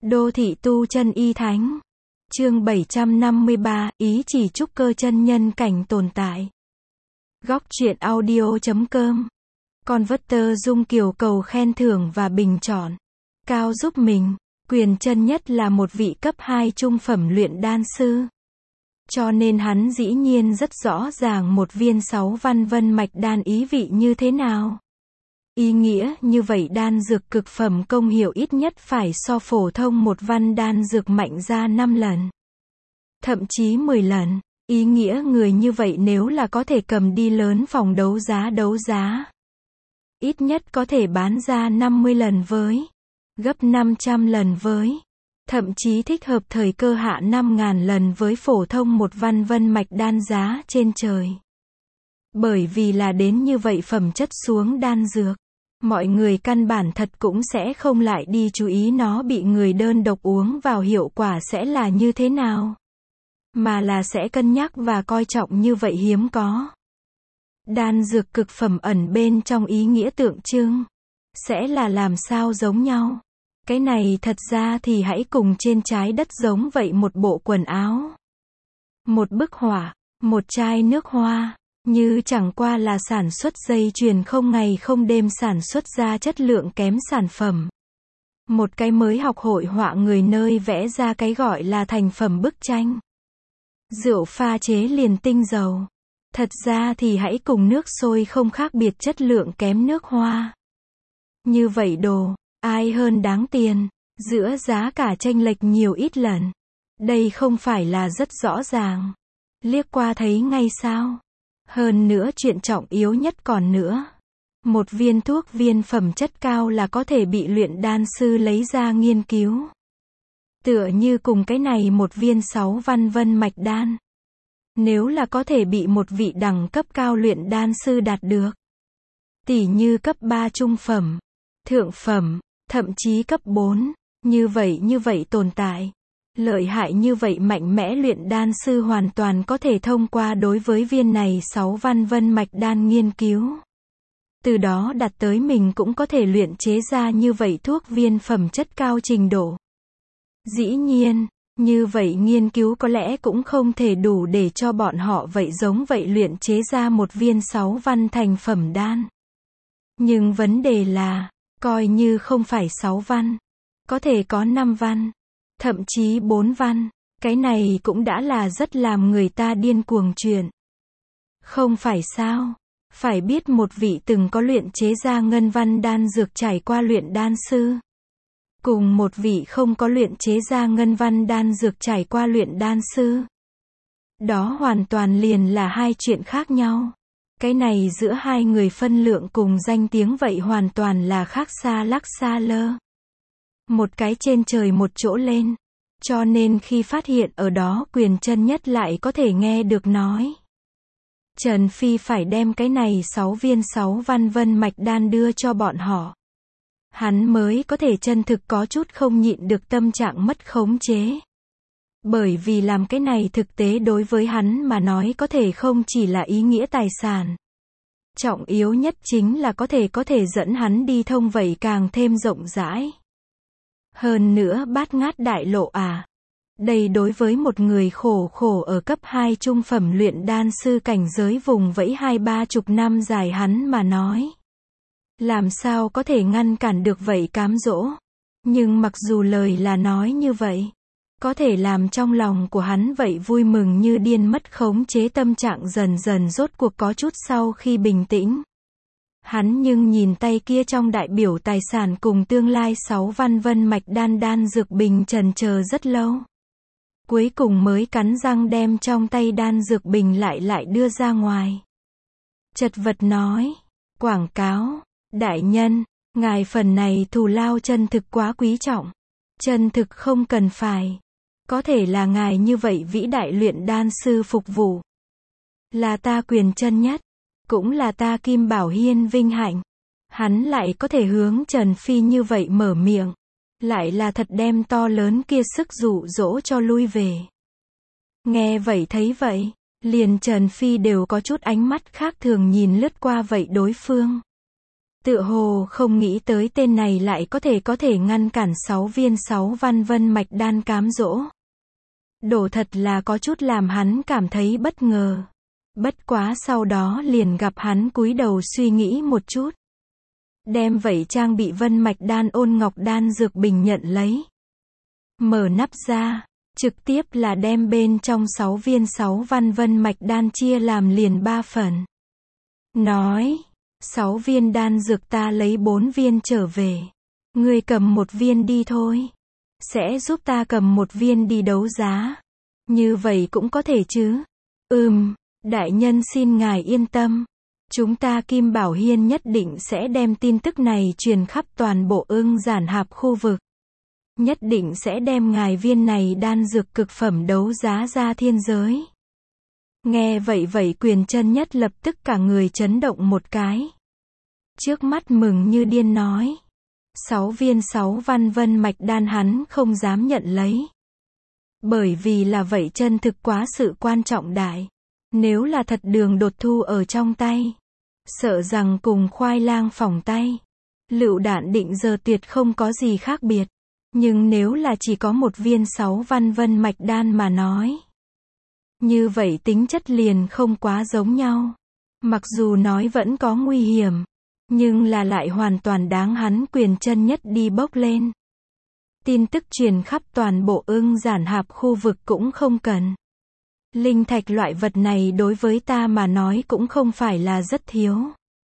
Đô thị tu chân y thánh. Chương 753, ý chỉ trúc cơ chân nhân cảnh tồn tại. Góc truyện audio.com. Converter Dung Kiều cầu khen thưởng và bình chọn. Cao giúp mình. Quyền chân nhất là một vị cấp 2 trung phẩm luyện đan sư. Cho nên hắn dĩ nhiên rất rõ ràng một viên 6 văn vân mạch đan ý vị như thế nào. Ý nghĩa như vậy đan dược cực phẩm công hiệu ít nhất phải so phổ thông một văn đan dược mạnh ra 5 lần. Thậm chí 10 lần. Ý nghĩa người như vậy nếu là có thể cầm đi lớn phòng đấu giá. Ít nhất có thể bán ra 50 lần với. Gấp 500 lần với. Thậm chí thích hợp thời cơ hạ 5.000 lần với phổ thông một văn vân mạch đan giá trên trời. Bởi vì là đến như vậy phẩm chất xuống đan dược. Mọi người căn bản thật cũng sẽ không lại đi chú ý nó bị người đơn độc uống vào hiệu quả sẽ là như thế nào. Mà là sẽ cân nhắc và coi trọng như vậy hiếm có. Đan dược cực phẩm ẩn bên trong ý nghĩa tượng trưng. Sẽ là làm sao giống nhau. Cái này thật ra thì hãy cùng trên trái đất giống vậy một bộ quần áo. Một bức họa, một chai nước hoa. Như chẳng qua là sản xuất dây chuyền không ngày không đêm sản xuất ra chất lượng kém sản phẩm. Một cái mới học hội họa người nơi vẽ ra cái gọi là thành phẩm bức tranh. Rượu pha chế liền tinh dầu. Thật ra thì hãy cùng nước sôi không khác biệt chất lượng kém nước hoa. Như vậy đồ, ai hơn đáng tiền, giữa giá cả chênh lệch nhiều ít lần. Đây không phải là rất rõ ràng. Liếc qua thấy ngay sao? Hơn nữa chuyện trọng yếu nhất còn nữa. Một viên thuốc viên phẩm chất cao là có thể bị luyện đan sư lấy ra nghiên cứu. Tựa như cùng cái này một viên 6 văn vân mạch đan. Nếu là có thể bị một vị đẳng cấp cao luyện đan sư đạt được. Tỉ như cấp 3 trung phẩm, thượng phẩm, thậm chí cấp 4. Như vậy tồn tại. Lợi hại như vậy mạnh mẽ luyện đan sư hoàn toàn có thể thông qua đối với viên này 6 văn vân mạch đan nghiên cứu. Từ đó đặt tới mình cũng có thể luyện chế ra như vậy thuốc viên phẩm chất cao trình độ. Dĩ nhiên, như vậy nghiên cứu có lẽ cũng không thể đủ để cho bọn họ vậy giống vậy luyện chế ra một viên 6 văn thành phẩm đan. Nhưng vấn đề là, coi như không phải 6 văn, có thể có 5 văn. Thậm chí 4 văn, cái này cũng đã là rất làm người ta điên cuồng chuyện. Không phải sao? Phải biết một vị từng có luyện chế ra ngân văn đan dược trải qua luyện đan sư. Cùng một vị không có luyện chế ra ngân văn đan dược trải qua luyện đan sư. Đó hoàn toàn liền là hai chuyện khác nhau. Cái này giữa hai người phân lượng cùng danh tiếng vậy hoàn toàn là khác xa lắc xa lơ. Một cái trên trời một chỗ lên. Cho nên khi phát hiện ở đó quyền chân nhất lại có thể nghe được nói. Trần Phi phải đem cái này 6 viên 6 văn vân mạch đan đưa cho bọn họ. Hắn mới có thể chân thực có chút không nhịn được tâm trạng mất khống chế. Bởi vì làm cái này thực tế đối với hắn mà nói có thể không chỉ là ý nghĩa tài sản. Trọng yếu nhất chính là có thể dẫn hắn đi thông vậy càng thêm rộng rãi. Hơn nữa bát ngát đại lộ à. Đây đối với một người khổ ở cấp 2 trung phẩm luyện đan sư cảnh giới vùng vẫy 20-30 năm dài hắn mà nói. Làm sao có thể ngăn cản được vậy cám dỗ. Nhưng mặc dù lời là nói như vậy. Có thể làm trong lòng của hắn vậy vui mừng như điên mất khống chế tâm trạng dần dần rốt cuộc có chút sau khi bình tĩnh. Hắn nhưng nhìn tay kia trong đại biểu tài sản cùng tương lai 6 văn vân mạch đan dược bình trần chờ rất lâu. Cuối cùng mới cắn răng đem trong tay đan dược bình lại đưa ra ngoài. Chật vật nói, quảng cáo, đại nhân, ngài phần này thù lao chân thực quá quý trọng. Chân thực không cần phải. Có thể là ngài như vậy vĩ đại luyện đan sư phục vụ. Là ta quyền chân nhất. Cũng là ta Kim Bảo Hiên vinh hạnh. Hắn lại có thể hướng Trần Phi như vậy mở miệng. Lại là thật đem to lớn kia sức dụ dỗ cho lui về. Nghe vậy thấy vậy. Liền Trần Phi đều có chút ánh mắt khác thường nhìn lướt qua vậy đối phương. Tựa hồ không nghĩ tới tên này lại có thể ngăn cản 6 viên 6 văn vân mạch đan cám dỗ. Đổ thật là có chút làm hắn cảm thấy bất ngờ. Bất quá sau đó liền gặp hắn cúi đầu suy nghĩ một chút. Đem vậy trang bị vân mạch đan ôn ngọc đan dược bình nhận lấy. Mở nắp ra, trực tiếp là đem bên trong 6 viên 6 văn vân mạch đan chia làm liền 3 phần. Nói, 6 viên đan dược ta lấy 4 viên trở về. Ngươi cầm 1 viên đi thôi. Sẽ giúp ta cầm 1 viên đi đấu giá. Như vậy cũng có thể chứ. Đại nhân xin ngài yên tâm. Chúng ta Kim Bảo Hiên nhất định sẽ đem tin tức này truyền khắp toàn bộ Ưng Giản Hạp khu vực. Nhất định sẽ đem ngài viên này đan dược cực phẩm đấu giá ra thiên giới. Nghe vậy Quyền Chân Nhất lập tức cả người chấn động một cái. Trước mắt mừng như điên nói. 6 viên 6 văn vân mạch đan hắn không dám nhận lấy. Bởi vì là vậy chân thực quá sự quan trọng đại. Nếu là thật đường đột thu ở trong tay. Sợ rằng cùng khoai lang phỏng tay. Lựu đạn định giờ tuyệt không có gì khác biệt. Nhưng nếu là chỉ có 1 viên 6 văn vân mạch đan mà nói. Như vậy tính chất liền không quá giống nhau. Mặc dù nói vẫn có nguy hiểm. Nhưng là lại hoàn toàn đáng hắn Quyền Chân Nhất đi bốc lên. Tin tức truyền khắp toàn bộ Ưng Giản Hạp khu vực cũng không cần. Linh thạch loại vật này đối với ta mà nói cũng không phải là rất thiếu.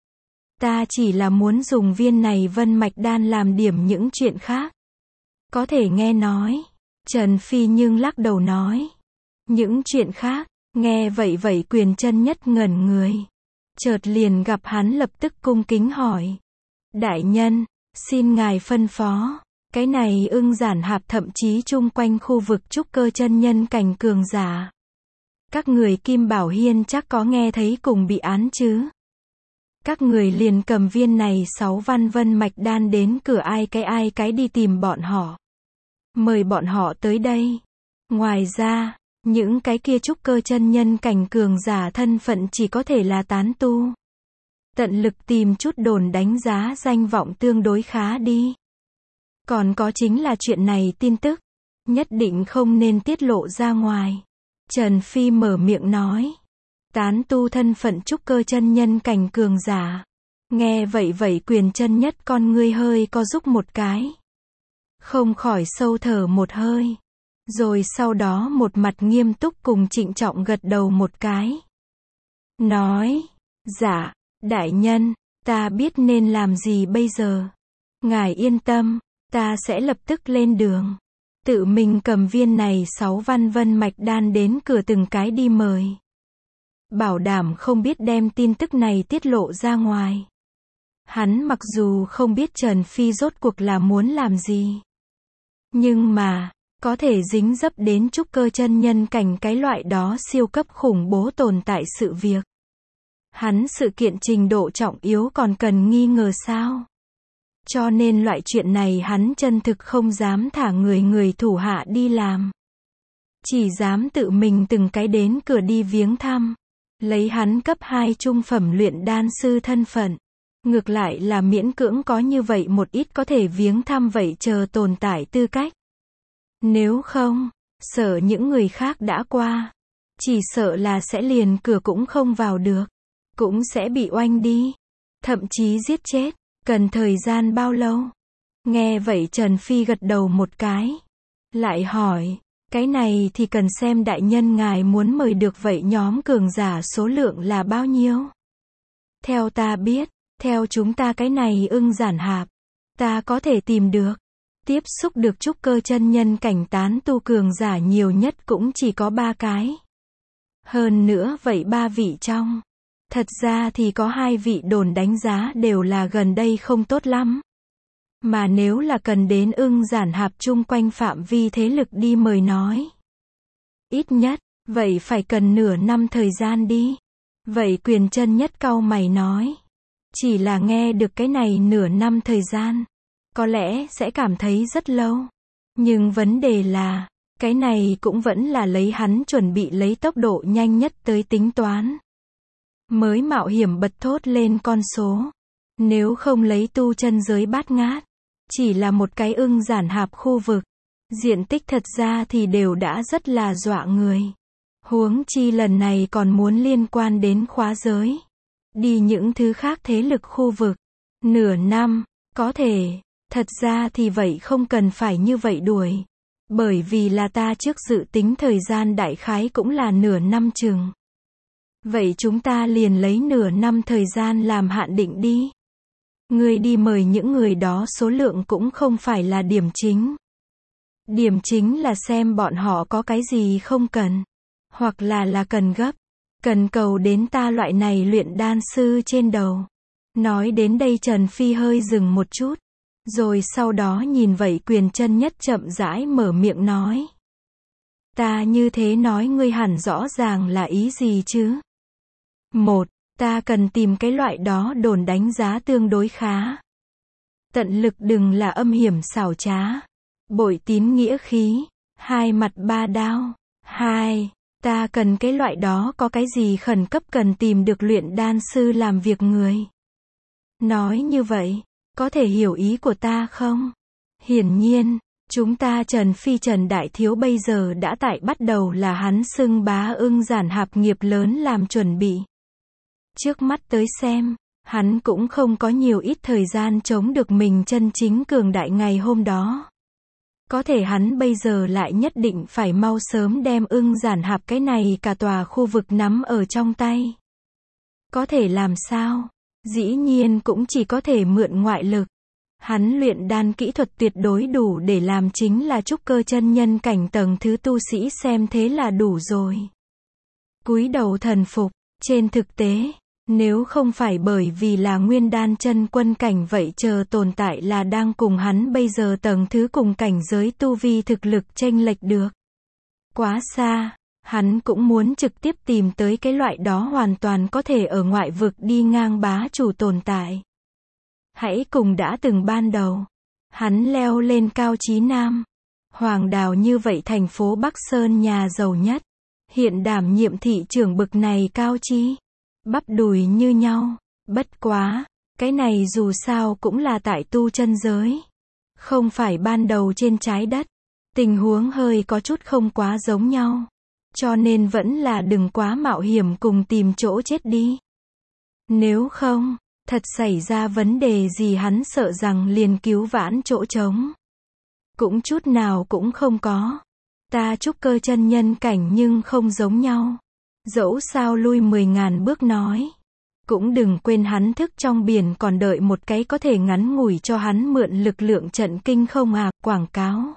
Ta chỉ là muốn dùng viên này vân mạch đan làm điểm những chuyện khác. Có thể nghe nói. Trần Phi nhưng lắc đầu nói. Những chuyện khác, nghe vậy Quyền Chân Nhất ngẩn người. Chợt liền gặp hắn lập tức cung kính hỏi. Đại nhân, xin ngài phân phó. Cái này Ưng Giản Hạp thậm chí chung quanh khu vực trúc cơ chân nhân cảnh cường giả. Các người Kim Bảo Hiên chắc có nghe thấy cùng bị án chứ. Các người liền cầm viên này 6 văn vân mạch đan đến cửa ai cái đi tìm bọn họ. Mời bọn họ tới đây. Ngoài ra, những cái kia trúc cơ chân nhân cảnh cường giả thân phận chỉ có thể là tán tu. Tận lực tìm chút đồn đánh giá danh vọng tương đối khá đi. Còn có chính là chuyện này tin tức. Nhất định không nên tiết lộ ra ngoài. Trần Phi mở miệng nói. Tán tu thân phận trúc cơ chân nhân cảnh cường giả. Nghe vậy Quyền Chân Nhất con ngươi hơi co rúm một cái. Không khỏi sâu thở một hơi. Rồi sau đó một mặt nghiêm túc cùng trịnh trọng gật đầu một cái. Nói. Dạ, đại nhân, ta biết nên làm gì bây giờ. Ngài yên tâm, ta sẽ lập tức lên đường. Tự mình cầm viên này 6 văn vân mạch đan đến cửa từng cái đi mời. Bảo đảm không biết đem tin tức này tiết lộ ra ngoài. Hắn mặc dù không biết Trần Phi rốt cuộc là muốn làm gì. Nhưng mà, có thể dính dấp đến trúc cơ chân nhân cảnh cái loại đó siêu cấp khủng bố tồn tại sự việc. Hắn sự kiện trình độ trọng yếu còn cần nghi ngờ sao? Cho nên loại chuyện này hắn chân thực không dám thả người thủ hạ đi làm. Chỉ dám tự mình từng cái đến cửa đi viếng thăm. Lấy hắn cấp 2 trung phẩm luyện đan sư thân phận. Ngược lại là miễn cưỡng có như vậy một ít có thể viếng thăm vậy chờ tồn tại tư cách. Nếu không, sợ những người khác đã qua. Chỉ sợ là sẽ liền cửa cũng không vào được. Cũng sẽ bị oanh đi. Thậm chí giết chết. Cần thời gian bao lâu? Nghe vậy Trần Phi gật đầu một cái. Lại hỏi. Cái này thì cần xem đại nhân ngài muốn mời được vậy nhóm cường giả số lượng là bao nhiêu? Theo ta biết, theo chúng ta cái này Ưng Giản Hạp, ta có thể tìm được. Tiếp xúc được trúc cơ chân nhân cảnh tán tu cường giả nhiều nhất cũng chỉ có 3 cái. Hơn nữa vậy 3 vị trong. Thật ra thì có 2 vị đồn đánh giá đều là gần đây không tốt lắm. Mà nếu là cần đến Ưng Giản Hạp chung quanh phạm vi thế lực đi mời nói. Ít nhất, vậy phải cần nửa năm thời gian đi. Vậy Quyền Chân Nhất cau mày nói. Chỉ là nghe được cái này nửa năm thời gian. Có lẽ sẽ cảm thấy rất lâu. Nhưng vấn đề là, cái này cũng vẫn là lấy hắn chuẩn bị lấy tốc độ nhanh nhất tới tính toán. Mới mạo hiểm bật thốt lên con số. Nếu không lấy tu chân giới bát ngát, chỉ là một cái ưng giản hạp khu vực, diện tích thật ra thì đều đã rất là dọa người. Huống chi lần này còn muốn liên quan đến khóa giới. Đi những thứ khác thế lực khu vực. Nửa năm, có thể, thật ra thì vậy không cần phải như vậy đuổi. Bởi vì là ta trước dự tính thời gian đại khái cũng là nửa năm chừng. Vậy chúng ta liền lấy nửa năm thời gian làm hạn định đi. Ngươi đi mời những người đó số lượng cũng không phải là điểm chính. Điểm chính là xem bọn họ có cái gì không cần. Hoặc là cần gấp. Cần cầu đến ta loại này luyện đan sư trên đầu. Nói đến đây Trần Phi hơi dừng một chút. Rồi sau đó nhìn vậy Quyền Chân Nhất chậm rãi mở miệng nói. Ta như thế nói ngươi hẳn rõ ràng là ý gì chứ? Một, ta cần tìm cái loại đó đồn đánh giá tương đối khá. Tận lực đừng là âm hiểm xảo trá. Bội tín nghĩa khí. Hai mặt ba đao. Hai, ta cần cái loại đó có cái gì khẩn cấp cần tìm được luyện đan sư làm việc người. Nói như vậy, có thể hiểu ý của ta không? Hiển nhiên, chúng ta Trần Phi Trần Đại Thiếu bây giờ đã tại bắt đầu là hắn xưng bá ưng giản hạp nghiệp lớn làm chuẩn bị. Trước mắt tới xem, hắn cũng không có nhiều ít thời gian chống được mình chân chính cường đại ngày hôm đó. Có thể hắn bây giờ lại nhất định phải mau sớm đem ưng giản hạp cái này cả tòa khu vực nắm ở trong tay. Có thể làm sao? Dĩ nhiên cũng chỉ có thể mượn ngoại lực. Hắn luyện đan kỹ thuật tuyệt đối đủ để làm chính là trúc cơ chân nhân cảnh tầng thứ tu sĩ xem thế là đủ rồi. Cúi đầu thần phục, trên thực tế, nếu không phải bởi vì là nguyên đan chân quân cảnh vậy chờ tồn tại là đang cùng hắn bây giờ tầng thứ cùng cảnh giới tu vi thực lực chênh lệch được. Quá xa, hắn cũng muốn trực tiếp tìm tới cái loại đó hoàn toàn có thể ở ngoại vực đi ngang bá chủ tồn tại. Hãy cùng đã từng ban đầu. Hắn leo lên cao chí nam. Hoàng Đào như vậy thành phố Bắc Sơn nhà giàu nhất. Hiện đảm nhiệm thị trưởng bực này cao chí. Bắp đùi như nhau. Bất quá, cái này dù sao cũng là tại tu chân giới. Không phải ban đầu trên trái đất. Tình huống hơi có chút không quá giống nhau. Cho nên vẫn là đừng quá mạo hiểm cùng tìm chỗ chết đi. Nếu không, thật xảy ra vấn đề gì hắn sợ rằng liền cứu vãn chỗ trống. Cũng chút nào cũng không có. Ta trúc cơ chân nhân cảnh nhưng không giống nhau. Dẫu sao lui 10.000 bước nói. Cũng đừng quên hắn thức trong biển còn đợi một cái có thể ngắn ngủi cho hắn mượn lực lượng trận kinh không à, quảng cáo.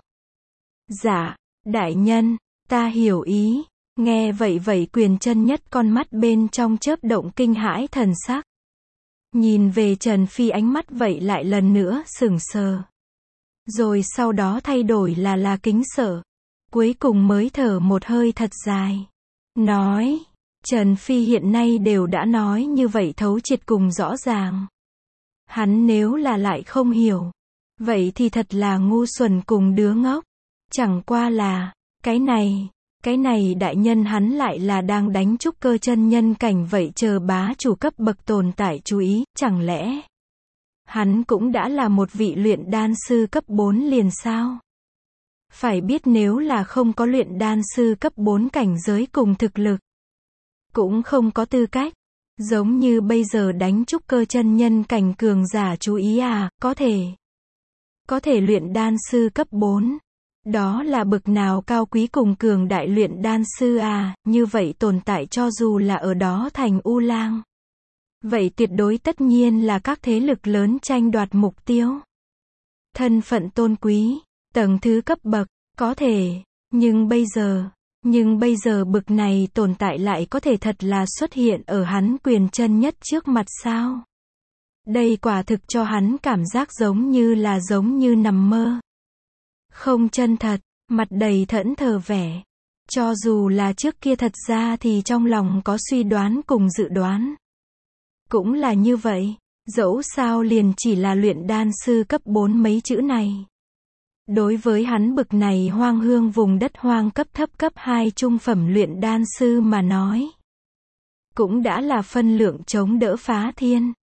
Dạ, đại nhân, ta hiểu ý. Nghe vậy Quyền Chân Nhất con mắt bên trong chớp động kinh hãi thần sắc. Nhìn về Trần Phi ánh mắt vậy lại lần nữa sững sờ. Rồi sau đó thay đổi là kính sợ. Cuối cùng mới thở một hơi thật dài. Nói, Trần Phi hiện nay đều đã nói như vậy thấu triệt cùng rõ ràng. Hắn nếu là lại không hiểu, vậy thì thật là ngu xuẩn cùng đứa ngốc. Chẳng qua là, cái này đại nhân hắn lại là đang đánh trúc cơ chân nhân cảnh vậy chờ bá chủ cấp bậc tồn tại chú ý, chẳng lẽ hắn cũng đã là một vị luyện đan sư cấp 4 liền sao? Phải biết nếu là không có luyện đan sư cấp 4 cảnh giới cùng thực lực, cũng không có tư cách, giống như bây giờ đánh trúc cơ chân nhân cảnh cường giả chú ý à, có thể luyện đan sư cấp 4. Đó là bực nào cao quý cùng cường đại luyện đan sư à, như vậy tồn tại cho dù là ở đó thành U Lang. Vậy tuyệt đối tất nhiên là các thế lực lớn tranh đoạt mục tiêu. Thân phận tôn quý, tầng thứ cấp bậc, có thể, nhưng bây giờ bực này tồn tại lại có thể thật là xuất hiện ở hắn Quyền Chân Nhất trước mặt sao? Đây quả thực cho hắn cảm giác giống như nằm mơ. Không chân thật, mặt đầy thẫn thờ vẻ. Cho dù là trước kia thật ra thì trong lòng có suy đoán cùng dự đoán. Cũng là như vậy, dẫu sao liền chỉ là luyện đan sư cấp 4 mấy chữ này. Đối với hắn bực này hoang hương vùng đất hoang cấp thấp cấp 2 trung phẩm luyện đan sư mà nói. Cũng đã là phân lượng chống đỡ phá thiên.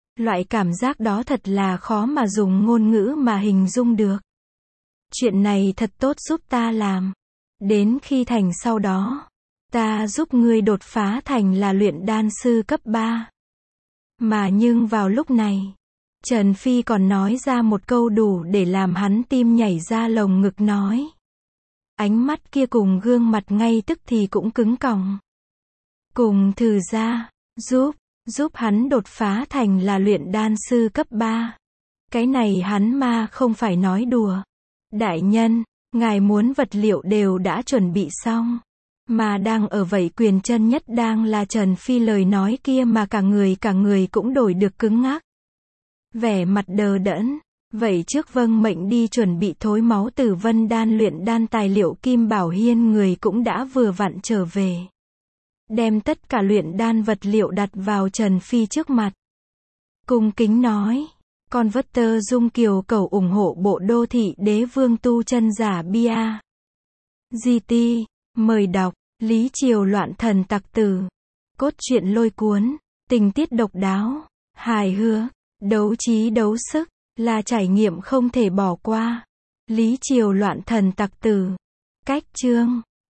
Loại cảm giác đó thật là khó mà dùng ngôn ngữ mà hình dung được. Chuyện này thật tốt giúp ta làm. Đến khi thành sau đó, ta giúp ngươi đột phá thành là luyện đan sư cấp 3. Mà nhưng vào lúc này, Trần Phi còn nói ra một câu đủ để làm hắn tim nhảy ra lồng ngực nói. Ánh mắt kia cùng gương mặt ngay tức thì cũng cứng còng. Cùng thử ra, giúp hắn đột phá thành là luyện đan sư cấp 3. Cái này hắn mà không phải nói đùa. Đại nhân, ngài muốn vật liệu đều đã chuẩn bị xong. Mà đang ở vậy quyền chân nhất đang là Trần Phi lời nói kia mà cả người cũng đổi được cứng ngắc. Vẻ mặt đờ đẫn. Vậy trước vâng mệnh đi chuẩn bị thối máu tử vân đan luyện đan tài liệu Kim Bảo Hiên người cũng đã vừa vặn trở về. Đem tất cả luyện đan vật liệu đặt vào Trần Phi trước mặt. Cung kính nói. Con vất tơ dung kiều cầu ủng hộ bộ đô thị đế vương tu chân giả bia. GT. Mời đọc. Lý Triều loạn thần tặc tử. Cốt truyện lôi cuốn. Tình tiết độc đáo. Hài hước. Đấu trí đấu sức. Là trải nghiệm không thể bỏ qua. Lý Triều loạn thần tặc tử. Cách chương.